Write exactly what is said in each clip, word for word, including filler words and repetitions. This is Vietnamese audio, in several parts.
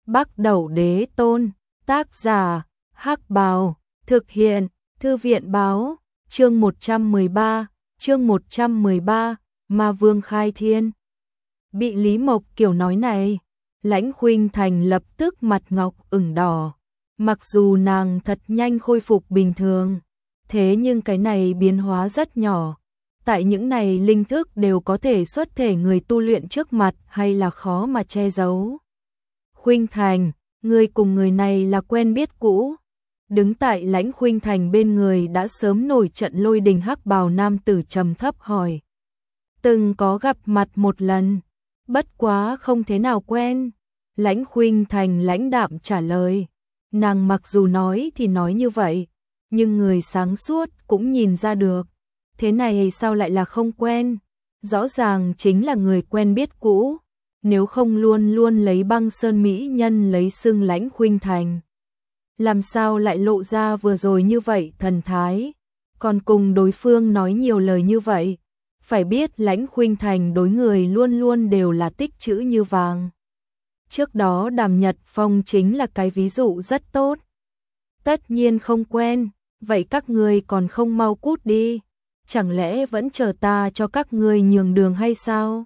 Bắc Đẩu Đế Tôn, tác giả, Hắc Bào, thực hiện, Thư viện Báo, chương một trăm mười ba, chương một trăm mười ba, Ma Vương khai thiên. Bị Lý Mộc Kiều nói này, Lãnh Khuynh Thành lập tức mặt ngọc ửng đỏ. Mặc dù nàng thật nhanh khôi phục bình thường, thế nhưng cái này biến hóa rất nhỏ. Tại những này linh thức đều có thể xuất thể người tu luyện trước mặt hay là khó mà che giấu. Khuynh Thành, người cùng người này là quen biết cũ. Đứng tại Lãnh Khuynh Thành bên người đã sớm nổi trận lôi đình hắc bào nam tử trầm thấp hỏi. Từng có gặp mặt một lần, bất quá không thế nào quen. Lãnh Khuynh Thành lãnh đạm trả lời. Nàng mặc dù nói thì nói như vậy, nhưng người sáng suốt cũng nhìn ra được. Thế này sao lại là không quen? Rõ ràng chính là người quen biết cũ. Nếu không luôn luôn lấy Băng Sơn mỹ nhân lấy xưng Lãnh Khuynh Thành, làm sao lại lộ ra vừa rồi như vậy thần thái, còn cùng đối phương nói nhiều lời như vậy. Phải biết Lãnh Khuynh Thành đối người luôn luôn đều là tích trữ như vàng. Trước đó Đàm Nhật Phong chính là cái ví dụ rất tốt. Tất nhiên không quen, vậy các ngươi còn không mau cút đi, chẳng lẽ vẫn chờ ta cho các ngươi nhường đường hay sao?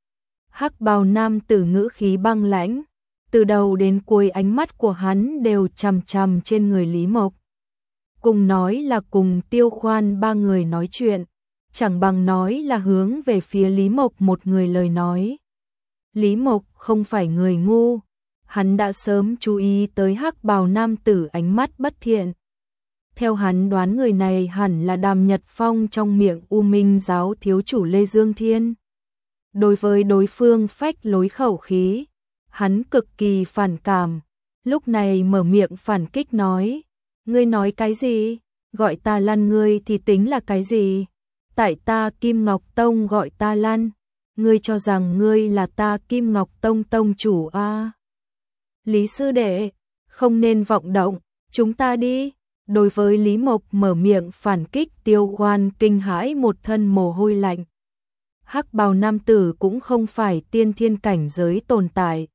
Hắc bào nam tử ngữ khí băng lãnh, từ đầu đến cuối ánh mắt của hắn đều chằm chằm trên người Lý Mộc. Cùng nói là cùng Tiêu Khoan ba người nói chuyện, chẳng bằng nói là hướng về phía Lý Mộc một người lời nói. Lý Mộc không phải người ngu, hắn đã sớm chú ý tới hắc bào nam tử ánh mắt bất thiện. Theo hắn đoán người này hẳn là Đàm Nhật Phong trong miệng U Minh giáo thiếu chủ Lê Dương Thiên. Đối với đối phương phách lối khẩu khí, hắn cực kỳ phản cảm, lúc này mở miệng phản kích nói. Ngươi nói cái gì? Gọi ta lăn ngươi thì tính là cái gì? Tại ta Kim Ngọc Tông gọi ta lăn, ngươi cho rằng ngươi là ta Kim Ngọc Tông tông chủ à? Lý sư đệ, không nên vọng động, chúng ta đi. Đối với Lý Mộc mở miệng phản kích, Tiêu Khoan kinh hãi một thân mồ hôi lạnh. Hắc bào nam tử cũng không phải tiên thiên cảnh giới tồn tại,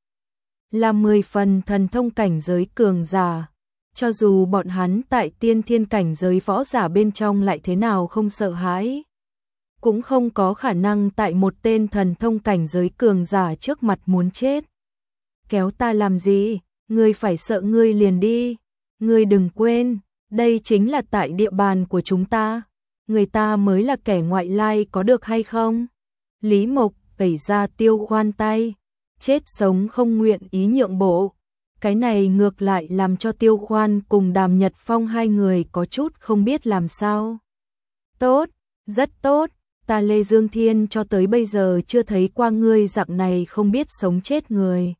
là mười phần thần thông cảnh giới cường giả. Cho dù bọn hắn tại tiên thiên cảnh giới võ giả bên trong lại thế nào không sợ hãi, cũng không có khả năng tại một tên thần thông cảnh giới cường giả trước mặt muốn chết. Kéo ta làm gì? Ngươi phải sợ ngươi liền đi. Ngươi đừng quên, đây chính là tại địa bàn của chúng ta. Người ta mới là kẻ ngoại lai có được hay không? Lý Mộc đẩy ra Tiêu Khoan tay, chết sống không nguyện ý nhượng bộ. Cái này ngược lại làm cho Tiêu Khoan cùng Đàm Nhật Phong hai người có chút không biết làm sao. Tốt, rất tốt, ta Lê Dương Thiên cho tới bây giờ chưa thấy qua ngươi dạng này không biết sống chết người.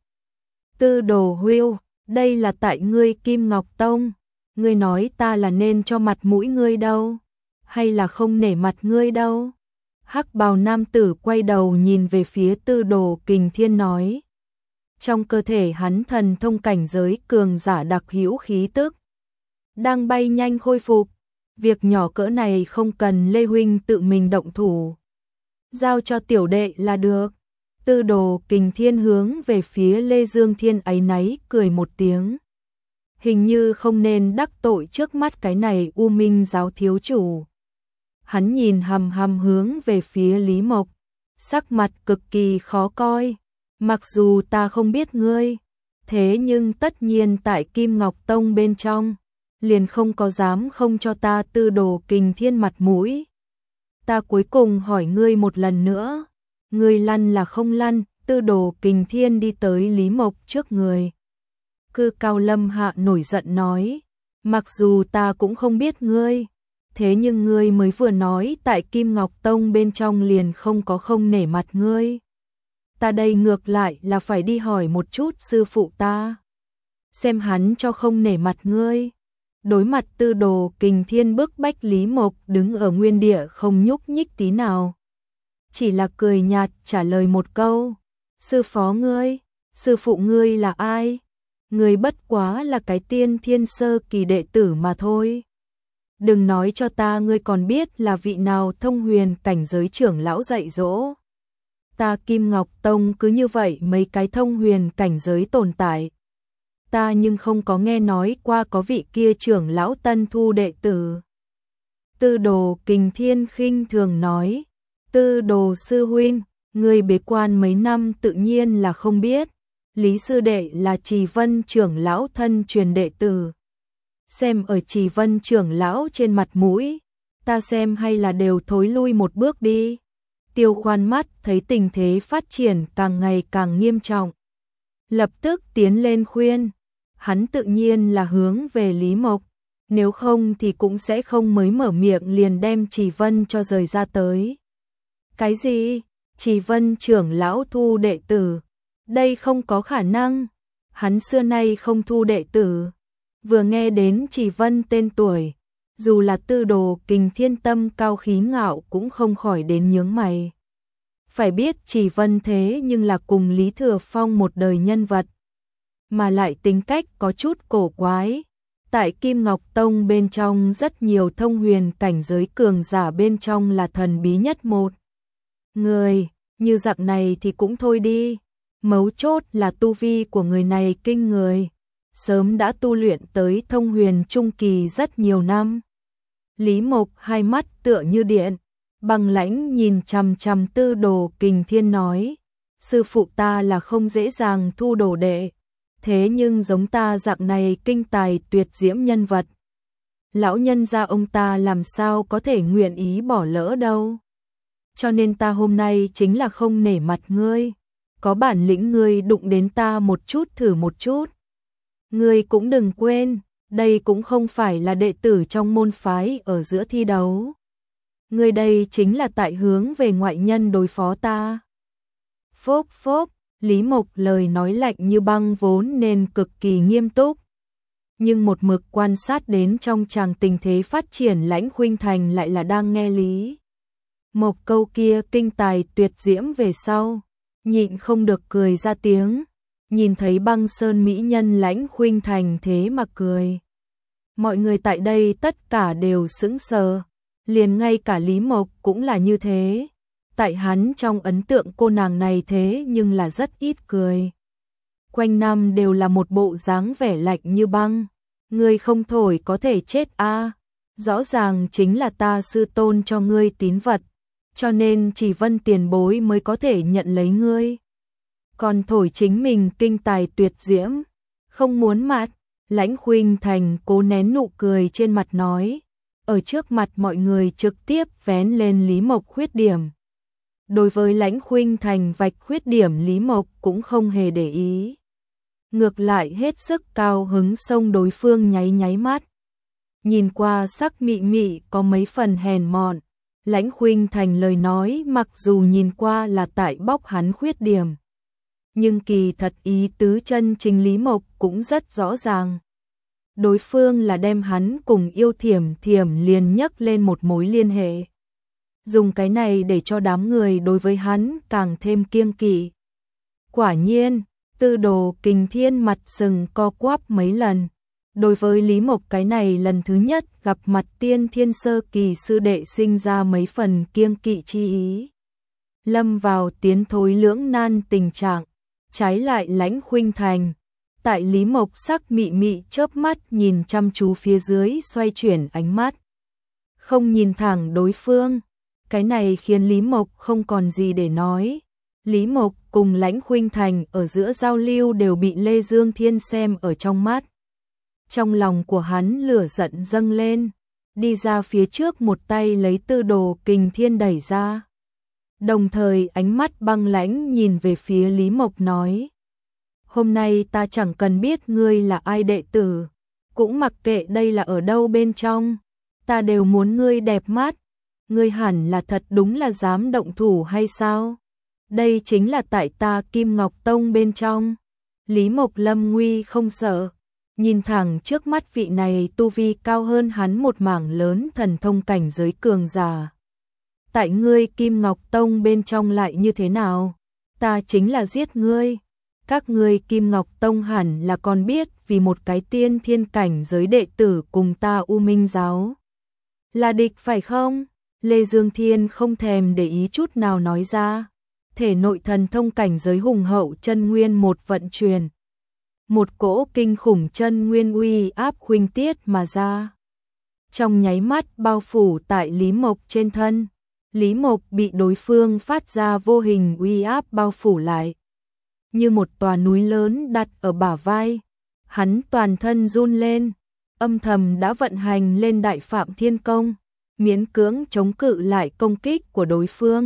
Tư Đồ Hưu, đây là tại ngươi Kim Ngọc Tông, ngươi nói ta là nên cho mặt mũi ngươi đâu, hay là không nể mặt ngươi đâu? Hắc bào nam tử quay đầu nhìn về phía Tư Đồ Kình Thiên nói. Trong cơ thể hắn thần thông cảnh giới cường giả đặc hữu khí tức đang bay nhanh khôi phục. Việc nhỏ cỡ này không cần Lê huynh tự mình động thủ, giao cho tiểu đệ là được. Tư Đồ Kình Thiên hướng về phía Lê Dương Thiên áy náy cười một tiếng. Hình như không nên đắc tội trước mắt cái này U Minh giáo thiếu chủ. Hắn nhìn hằm hằm hướng về phía Lý Mộc, sắc mặt cực kỳ khó coi. Mặc dù ta không biết ngươi, thế nhưng tất nhiên tại Kim Ngọc Tông bên trong, liền không có dám không cho ta Tư Đồ Kình Thiên mặt mũi. Ta cuối cùng hỏi ngươi một lần nữa, ngươi lăn là không lăn? Tư Đồ Kình Thiên đi tới Lý Mộc trước người, Cư Cao Lâm Hạ nổi giận nói. Mặc dù ta cũng không biết ngươi, thế nhưng ngươi mới vừa nói tại Kim Ngọc Tông bên trong liền không có không nể mặt ngươi. Ta đây ngược lại là phải đi hỏi một chút sư phụ ta, xem hắn cho không nể mặt ngươi. Đối mặt Tư Đồ Kình Thiên bức bách, Lý Mộc đứng ở nguyên địa không nhúc nhích tí nào, chỉ là cười nhạt trả lời một câu. Sư phó ngươi, sư phụ ngươi là ai? Ngươi bất quá là cái tiên thiên sơ kỳ đệ tử mà thôi. Đừng nói cho ta ngươi còn biết là vị nào thông huyền cảnh giới trưởng lão dạy dỗ. Ta Kim Ngọc Tông cứ như vậy mấy cái thông huyền cảnh giới tồn tại, ta nhưng không có nghe nói qua có vị kia trưởng lão tân thu đệ tử. Tư Đồ Kình Thiên khinh thường nói, Tư Đồ sư huynh, người bế quan mấy năm tự nhiên là không biết, Lý sư đệ là Trì Vân trưởng lão thân truyền đệ tử. Xem ở Trì Vân trưởng lão trên mặt mũi, ta xem hay là đều thối lui một bước đi. Tiêu Khoan mắt thấy tình thế phát triển càng ngày càng nghiêm trọng, lập tức tiến lên khuyên. Hắn tự nhiên là hướng về Lý Mộc, nếu không thì cũng sẽ không mới mở miệng liền đem Trì Vân cho rời ra tới. Cái gì? Trì Vân trưởng lão thu đệ tử? Đây không có khả năng, hắn xưa nay không thu đệ tử. Vừa nghe đến Trì Vân tên tuổi, dù là Tư Đồ Kình Thiên tâm cao khí ngạo cũng không khỏi đến nhướng mày. Phải biết Trì Vân thế nhưng là cùng Lý Thừa Phong một đời nhân vật, mà lại tính cách có chút cổ quái. Tại Kim Ngọc Tông bên trong rất nhiều thông huyền cảnh giới cường giả bên trong là thần bí nhất một người, như dạng này thì cũng thôi đi. Mấu chốt là tu vi của người này kinh người, sớm đã tu luyện tới thông huyền trung kỳ rất nhiều năm. Lý Mộc hai mắt tựa như điện, băng lãnh nhìn chằm chằm Tư Đồ Kình Thiên nói, sư phụ ta là không dễ dàng thu đồ đệ, thế nhưng giống ta dạng này kinh tài tuyệt diễm nhân vật, lão nhân gia ông ta làm sao có thể nguyện ý bỏ lỡ đâu. Cho nên ta hôm nay chính là không nể mặt ngươi, có bản lĩnh ngươi đụng đến ta một chút thử một chút. Ngươi cũng đừng quên, đây cũng không phải là đệ tử trong môn phái ở giữa thi đấu. Ngươi đây chính là tại hướng về ngoại nhân đối phó ta. Phốc phốc, Lý Mộc lời nói lạnh như băng vốn nên cực kỳ nghiêm túc. Nhưng một mực quan sát đến trong tràng tình thế phát triển, Lãnh Khuynh Thành lại là đang nghe Lý Mộc câu kia kinh tài tuyệt diễm về sau, nhịn không được cười ra tiếng. Nhìn thấy Băng Sơn mỹ nhân Lãnh Khuynh Thành thế mà cười, mọi người tại đây tất cả đều sững sờ, liền ngay cả Lý Mộc cũng là như thế. Tại hắn trong ấn tượng cô nàng này thế nhưng là rất ít cười, quanh năm đều là một bộ dáng vẻ lạnh như băng. Ngươi không thổi có thể chết a, à. Rõ ràng chính là ta sư tôn cho ngươi tín vật, cho nên Trì Vân tiền bối mới có thể nhận lấy ngươi. Còn thổi chính mình kinh tài tuyệt diễm, không muốn mặt. Lãnh Khuynh Thành cố nén nụ cười trên mặt nói, ở trước mặt mọi người trực tiếp vén lên Lý Mộc khuyết điểm. Đối với Lãnh Khuynh Thành vạch khuyết điểm, Lý Mộc cũng không hề để ý, ngược lại hết sức cao hứng xông đối phương nháy nháy mắt. Nhìn qua sắc mị mị có mấy phần hèn mọn, Lãnh Khuynh Thành lời nói mặc dù nhìn qua là tại bóc hắn khuyết điểm, nhưng kỳ thật ý tứ chân chính Lý Mộc cũng rất rõ ràng. Đối phương là đem hắn cùng Yêu Thiểm Thiểm liền nhấc lên một mối liên hệ, dùng cái này để cho đám người đối với hắn càng thêm kiêng kỵ. Quả nhiên, Tư Đồ Kình Thiên mặt sừng co quắp mấy lần. Đối với Lý Mộc cái này lần thứ nhất gặp mặt tiên thiên sơ kỳ sư đệ sinh ra mấy phần kiêng kỵ chi ý, lâm vào tiến thối lưỡng nan tình trạng. Trái lại Lãnh Khuynh Thành, tại Lý Mộc sắc mị mị chớp mắt nhìn chăm chú phía dưới xoay chuyển ánh mắt, không nhìn thẳng đối phương. Cái này khiến Lý Mộc không còn gì để nói. Lý Mộc cùng Lãnh Khuynh Thành ở giữa giao lưu đều bị Lê Dương Thiên xem ở trong mắt. Trong lòng của hắn lửa giận dâng lên, đi ra phía trước một tay lấy Tư Đồ Kình Thiên đẩy ra. Đồng thời ánh mắt băng lãnh nhìn về phía Lý Mộc nói, hôm nay ta chẳng cần biết ngươi là ai đệ tử, cũng mặc kệ đây là ở đâu bên trong, ta đều muốn ngươi đẹp mắt. Ngươi hẳn là thật đúng là dám động thủ hay sao? Đây chính là tại ta Kim Ngọc Tông bên trong. Lý Mộc lâm nguy không sợ, nhìn thẳng trước mắt vị này tu vi cao hơn hắn một mảng lớn thần thông cảnh giới cường giả. Tại ngươi Kim Ngọc Tông bên trong lại như thế nào? Ta chính là giết ngươi. Các ngươi Kim Ngọc Tông hẳn là còn biết vì một cái tiên thiên cảnh giới đệ tử cùng ta U Minh Giáo là địch phải không? Lê Dương Thiên không thèm để ý chút nào nói ra, thể nội thần thông cảnh giới hùng hậu chân nguyên một vận chuyển. một cỗ kinh khủng chân nguyên uy áp khuynh tiết mà ra. Trong nháy mắt bao phủ tại Lý Mộc trên thân, Lý Mộc bị đối phương phát ra vô hình uy áp bao phủ lại. Như một tòa núi lớn đặt ở bả vai, hắn toàn thân run lên, âm thầm đã vận hành lên Đại Phạm Thiên Công, miễn cưỡng chống cự lại công kích của đối phương.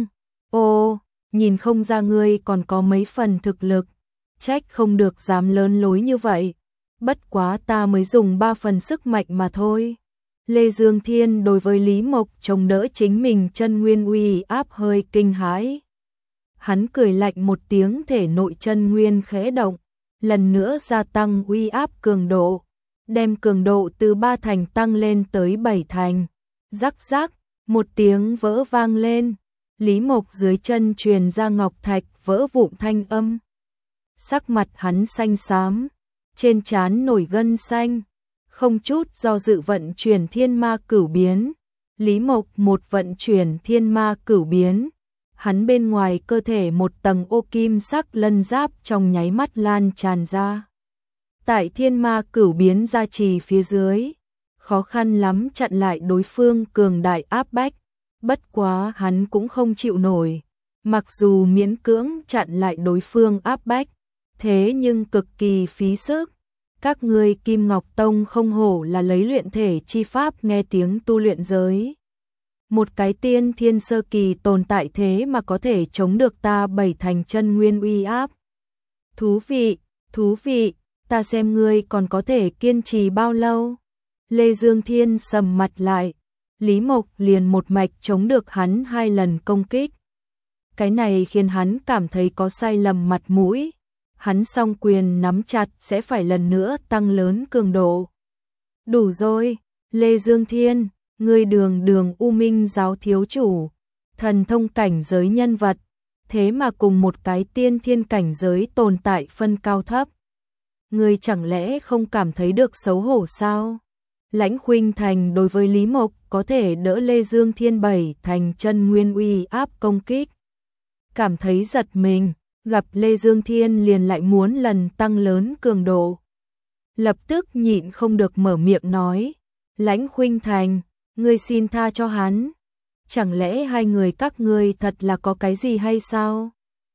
Ô, nhìn không ra ngươi còn có mấy phần thực lực, trách không được dám lớn lối như vậy, bất quá ta mới dùng ba phần sức mạnh mà thôi. Lê Dương Thiên đối với Lý Mộc chống đỡ chính mình chân nguyên uy áp hơi kinh hãi. Hắn cười lạnh một tiếng, thể nội chân nguyên khẽ động, lần nữa gia tăng uy áp cường độ, đem cường độ từ ba thành tăng lên tới bảy thành. Rắc rắc, một tiếng vỡ vang lên, Lý Mộc dưới chân truyền ra ngọc thạch vỡ vụn thanh âm. Sắc mặt hắn xanh xám, trên trán nổi gân xanh, không chút do dự vận chuyển thiên ma cửu biến. Lý Mộc một vận chuyển thiên ma cửu biến, hắn bên ngoài cơ thể một tầng ô kim sắc lân giáp trong nháy mắt lan tràn ra. Tại thiên ma cửu biến gia trì phía dưới, khó khăn lắm chặn lại đối phương cường đại áp bách, bất quá hắn cũng không chịu nổi, mặc dù miễn cưỡng chặn lại đối phương áp bách, thế nhưng cực kỳ phí sức. Các ngươi Kim Ngọc Tông không hổ là lấy luyện thể chi pháp nghe tiếng tu luyện giới. Một cái tiên thiên sơ kỳ tồn tại thế mà có thể chống được ta bảy thành chân nguyên uy áp. Thú vị, thú vị, ta xem ngươi còn có thể kiên trì bao lâu. Lê Dương Thiên sầm mặt lại, Lý Mộc liền một mạch chống được hắn hai lần công kích. Cái này khiến hắn cảm thấy có sai lầm mặt mũi. Hắn song quyền nắm chặt sẽ phải lần nữa tăng lớn cường độ. Đủ rồi, Lê Dương Thiên, ngươi đường đường U Minh giáo thiếu chủ, thần thông cảnh giới nhân vật, thế mà cùng một cái tiên thiên cảnh giới tồn tại phân cao thấp. Ngươi chẳng lẽ không cảm thấy được xấu hổ sao? Lãnh Khuynh Thành đối với Lý Mộc có thể đỡ Lê Dương Thiên bảy thành chân nguyên uy áp công kích. Cảm thấy giật mình, gặp Lê Dương Thiên liền lại muốn lần tăng lớn cường độ. Lập tức nhịn không được mở miệng nói, Lãnh Khuynh Thành, ngươi xin tha cho hắn. Chẳng lẽ hai người các ngươi thật là có cái gì hay sao?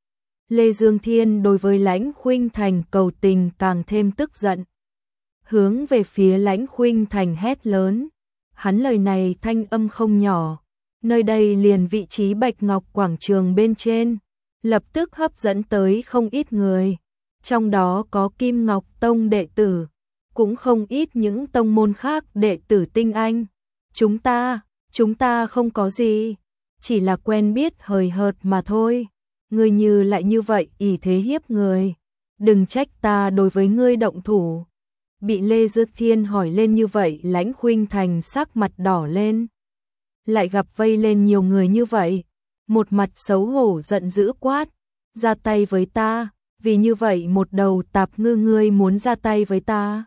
Lê Dương Thiên đối với Lãnh Khuynh Thành cầu tình càng thêm tức giận. Hướng về phía Lãnh Khuynh Thành hét lớn. Hắn lời này thanh âm không nhỏ. Nơi đây liền vị trí Bạch Ngọc Quảng Trường bên trên, lập tức hấp dẫn tới không ít người. Trong đó có Kim Ngọc Tông đệ tử, cũng không ít những tông môn khác đệ tử tinh anh. Chúng ta, chúng ta không có gì, chỉ là quen biết hời hợt mà thôi. Ngươi như lại như vậy ỷ thế hiếp người, đừng trách ta đối với ngươi động thủ. Bị Lê Dương Thiên hỏi lên như vậy, Lãnh Khuynh Thành sắc mặt đỏ lên. Lại gặp vây lên nhiều người như vậy, một mặt xấu hổ giận dữ quát, ra tay với ta, vì như vậy một đầu tạp ngư ngươi muốn ra tay với ta.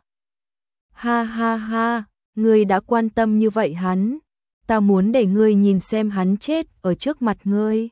Ha ha ha, ngươi đã quan tâm như vậy hắn, ta muốn để ngươi nhìn xem hắn chết ở trước mặt ngươi.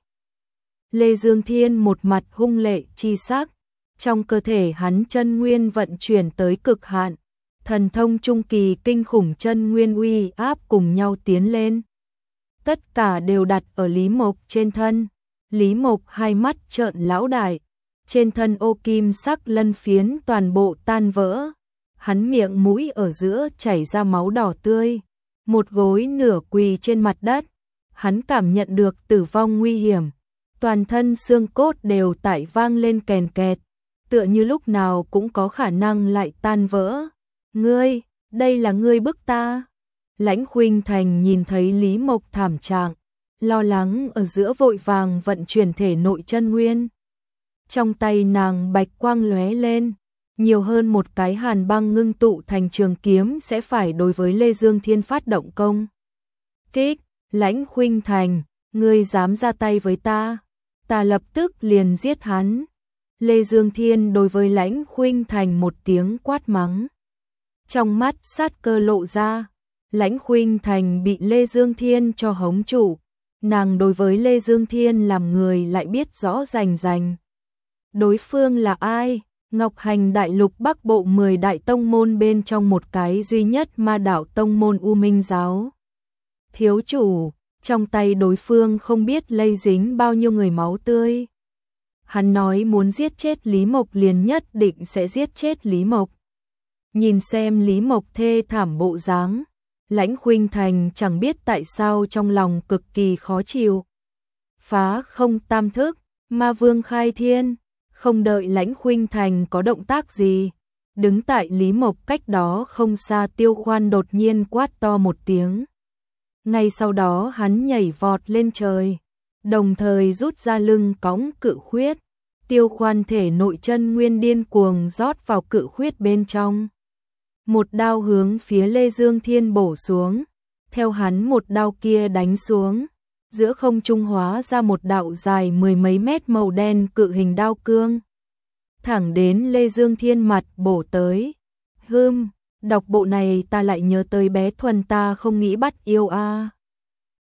Lê Dương Thiên một mặt hung lệ chi sắc, trong cơ thể hắn chân nguyên vận chuyển tới cực hạn, thần thông trung kỳ kinh khủng chân nguyên uy áp cùng nhau tiến lên. Tất cả đều đặt ở Lý Mộc trên thân. Lý Mộc hai mắt trợn lão đại, trên thân ô kim sắc lân phiến toàn bộ tan vỡ. Hắn miệng mũi ở giữa chảy ra máu đỏ tươi, một gối nửa quỳ trên mặt đất. Hắn cảm nhận được tử vong nguy hiểm, toàn thân xương cốt đều tại vang lên kèn kẹt, tựa như lúc nào cũng có khả năng lại tan vỡ. Ngươi, đây là ngươi bức ta. Lãnh Khuynh Thành nhìn thấy Lý Mộc thảm trạng, lo lắng ở giữa vội vàng vận chuyển thể nội chân nguyên. Trong tay nàng bạch quang lóe lên, nhiều hơn một cái hàn băng ngưng tụ thành trường kiếm sẽ phải đối với Lê Dương Thiên phát động công kích. Lãnh Khuynh Thành, ngươi dám ra tay với ta, ta lập tức liền giết hắn. Lê Dương Thiên đối với Lãnh Khuynh Thành một tiếng quát mắng. Trong mắt sát cơ lộ ra, Lãnh Khuynh Thành bị Lê Dương Thiên cho hống trụ, nàng đối với Lê Dương Thiên làm người lại biết rõ rành rành. Đối phương là ai? Ngọc Hành đại lục Bắc Bộ mười đại tông môn bên trong một cái duy nhất Ma Đạo tông môn U Minh giáo. Thiếu chủ, trong tay đối phương không biết lây dính bao nhiêu người máu tươi. Hắn nói muốn giết chết Lý Mộc liền nhất định sẽ giết chết Lý Mộc. Nhìn xem Lý Mộc thê thảm bộ dáng, Lãnh Khuynh Thành chẳng biết tại sao trong lòng cực kỳ khó chịu. Phá không tam thức, Ma Vương khai thiên, không đợi Lãnh Khuynh Thành có động tác gì, đứng tại Lý Mộc cách đó không xa Tiêu Khoan đột nhiên quát to một tiếng. Ngay sau đó hắn nhảy vọt lên trời, đồng thời rút ra lưng cõng cự khuyết. Tiêu Khoan thể nội chân nguyên điên cuồng rót vào cự khuyết bên trong. Một đao hướng phía Lê Dương Thiên bổ xuống, theo hắn một đao kia đánh xuống, giữa không trung hóa ra một đạo dài mười mấy mét màu đen cự hình đao cương. Thẳng đến Lê Dương Thiên mặt bổ tới. Hừm, đọc bộ này ta lại nhớ tới bé Thuần ta không nghĩ bắt yêu a. À.